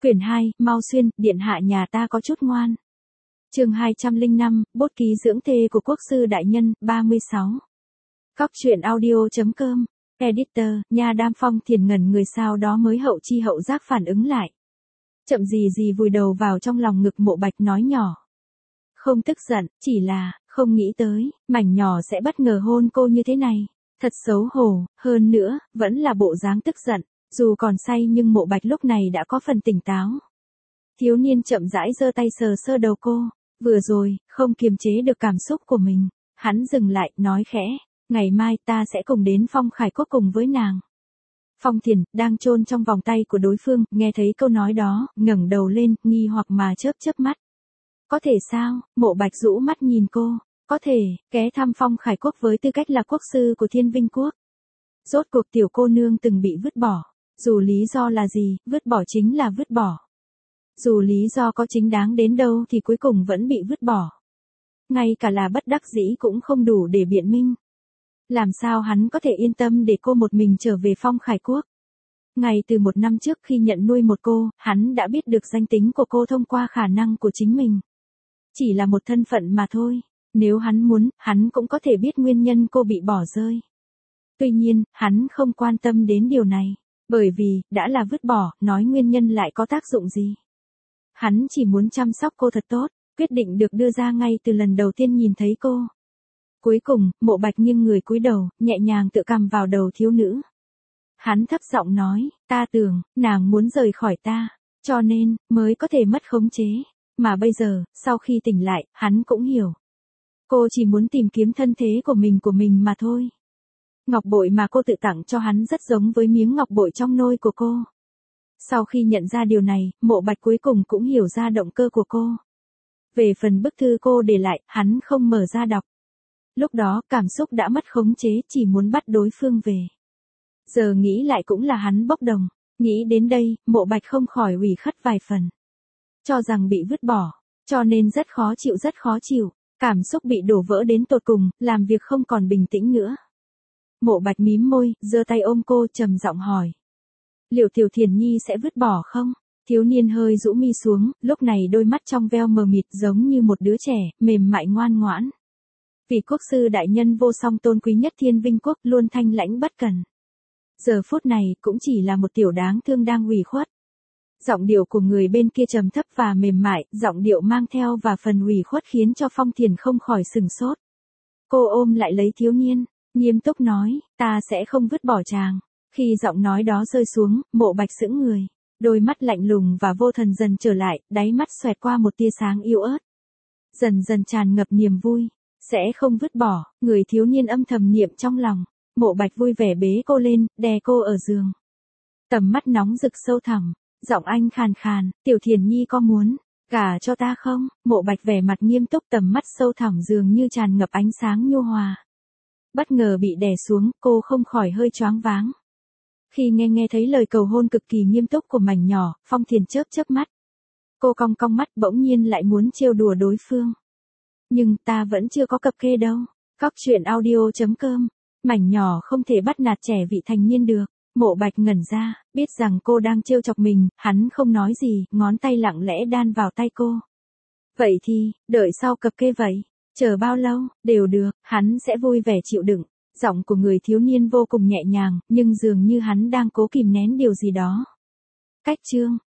Quyển 2, Mau Xuyên, điện hạ nhà ta có chút ngoan. Chương 205, bút ký dưỡng thê của quốc sư đại nhân, 36. Góc truyện audio.com. Editor, nhà Đam Phong Thiền ngẩn người sau đó mới hậu chi hậu giác phản ứng lại. Chậm gì vùi đầu vào trong lòng ngực Mộ Bạch nói nhỏ. Không tức giận, chỉ là, không nghĩ tới, mảnh nhỏ sẽ bất ngờ hôn cô như thế này. Thật xấu hổ, hơn nữa, vẫn là bộ dáng tức giận. Dù còn say nhưng Mộ Bạch lúc này đã có phần tỉnh táo. Thiếu niên chậm rãi giơ tay sờ sơ đầu cô. Vừa rồi, không kiềm chế được cảm xúc của mình. Hắn dừng lại, nói khẽ. Ngày mai ta sẽ cùng đến Phong Khải Quốc cùng với nàng. Phong Thiền, đang chôn trong vòng tay của đối phương, nghe thấy câu nói đó, ngẩng đầu lên, nghi hoặc mà chớp mắt. Có thể sao? Mộ Bạch rũ mắt nhìn cô. Có thể, ghé thăm Phong Khải Quốc với tư cách là quốc sư của Thiên Vinh Quốc. Rốt cuộc tiểu cô nương từng bị vứt bỏ. Dù lý do là gì, vứt bỏ chính là vứt bỏ. Dù lý do có chính đáng đến đâu thì cuối cùng vẫn bị vứt bỏ. Ngay cả là bất đắc dĩ cũng không đủ để biện minh. Làm sao hắn có thể yên tâm để cô một mình trở về Phong Khải Quốc? Ngay từ 1 năm trước khi nhận nuôi một cô, hắn đã biết được danh tính của cô thông qua khả năng của chính mình. Chỉ là một thân phận mà thôi. Nếu hắn muốn, hắn cũng có thể biết nguyên nhân cô bị bỏ rơi. Tuy nhiên, hắn không quan tâm đến điều này. Bởi vì, đã là vứt bỏ, nói nguyên nhân lại có tác dụng gì. Hắn chỉ muốn chăm sóc cô thật tốt, quyết định được đưa ra ngay từ lần đầu tiên nhìn thấy cô. Cuối cùng, Mộ Bạch nghiêng người cúi đầu, nhẹ nhàng tựa cằm vào đầu thiếu nữ. Hắn thấp giọng nói, ta tưởng, nàng muốn rời khỏi ta, cho nên, mới có thể mất khống chế. Mà bây giờ, sau khi tỉnh lại, hắn cũng hiểu. Cô chỉ muốn tìm kiếm thân thế của mình mà thôi. Ngọc bội mà cô tự tặng cho hắn rất giống với miếng ngọc bội trong nôi của cô. Sau khi nhận ra điều này, Mộ Bạch cuối cùng cũng hiểu ra động cơ của cô. Về phần bức thư cô để lại, hắn không mở ra đọc. Lúc đó, cảm xúc đã mất khống chế, chỉ muốn bắt đối phương về. Giờ nghĩ lại cũng là hắn bốc đồng. Nghĩ đến đây, Mộ Bạch không khỏi ủy khuất vài phần. Cho rằng bị vứt bỏ, cho nên rất khó chịu. Cảm xúc bị đổ vỡ đến tột cùng, làm việc không còn bình tĩnh nữa. Mộ Bạch mím môi, giơ tay ôm cô trầm giọng hỏi. Liệu Tiểu Thiền Nhi sẽ vứt bỏ không? Thiếu niên hơi rũ mi xuống, lúc này đôi mắt trong veo mờ mịt giống như một đứa trẻ, mềm mại ngoan ngoãn. Vì quốc sư đại nhân vô song tôn quý nhất Thiên Vinh Quốc luôn thanh lãnh bất cần. Giờ phút này cũng chỉ là một tiểu đáng thương đang ủy khuất. Giọng điệu của người bên kia trầm thấp và mềm mại, giọng điệu mang theo và phần ủy khuất khiến cho Phong Thiền không khỏi sừng sốt. Cô ôm lại lấy thiếu niên, nghiêm túc nói, ta sẽ không vứt bỏ chàng. Khi giọng nói đó rơi xuống, Mộ Bạch sững người, đôi mắt lạnh lùng và vô thần dần trở lại, đáy mắt xoẹt qua một tia sáng yếu ớt. Dần tràn ngập niềm vui, sẽ không vứt bỏ, người thiếu niên âm thầm niệm trong lòng. Mộ Bạch vui vẻ bế cô lên, đè cô ở giường. Tầm mắt nóng rực sâu thẳm, giọng anh khàn khàn, Tiểu Thiền Nhi có muốn gả cho ta không? Mộ Bạch vẻ mặt nghiêm túc, tầm mắt sâu thẳm dường như tràn ngập ánh sáng nhu hòa. Bất ngờ bị đè xuống, cô không khỏi hơi choáng váng. Khi nghe thấy lời cầu hôn cực kỳ nghiêm túc của mảnh nhỏ, Phong Thiền chớp mắt. Cô cong mắt bỗng nhiên lại muốn trêu đùa đối phương. Nhưng ta vẫn chưa có cập kê đâu. Góc truyện audio.com. Mảnh nhỏ không thể bắt nạt trẻ vị thành niên được. Mộ Bạch ngẩn ra, biết rằng cô đang trêu chọc mình, hắn không nói gì, ngón tay lặng lẽ đan vào tay cô. Vậy thì, đợi sau cập kê vậy. Chờ bao lâu, đều được, hắn sẽ vui vẻ chịu đựng. Giọng của người thiếu niên vô cùng nhẹ nhàng, nhưng dường như hắn đang cố kìm nén điều gì đó. Cách chương.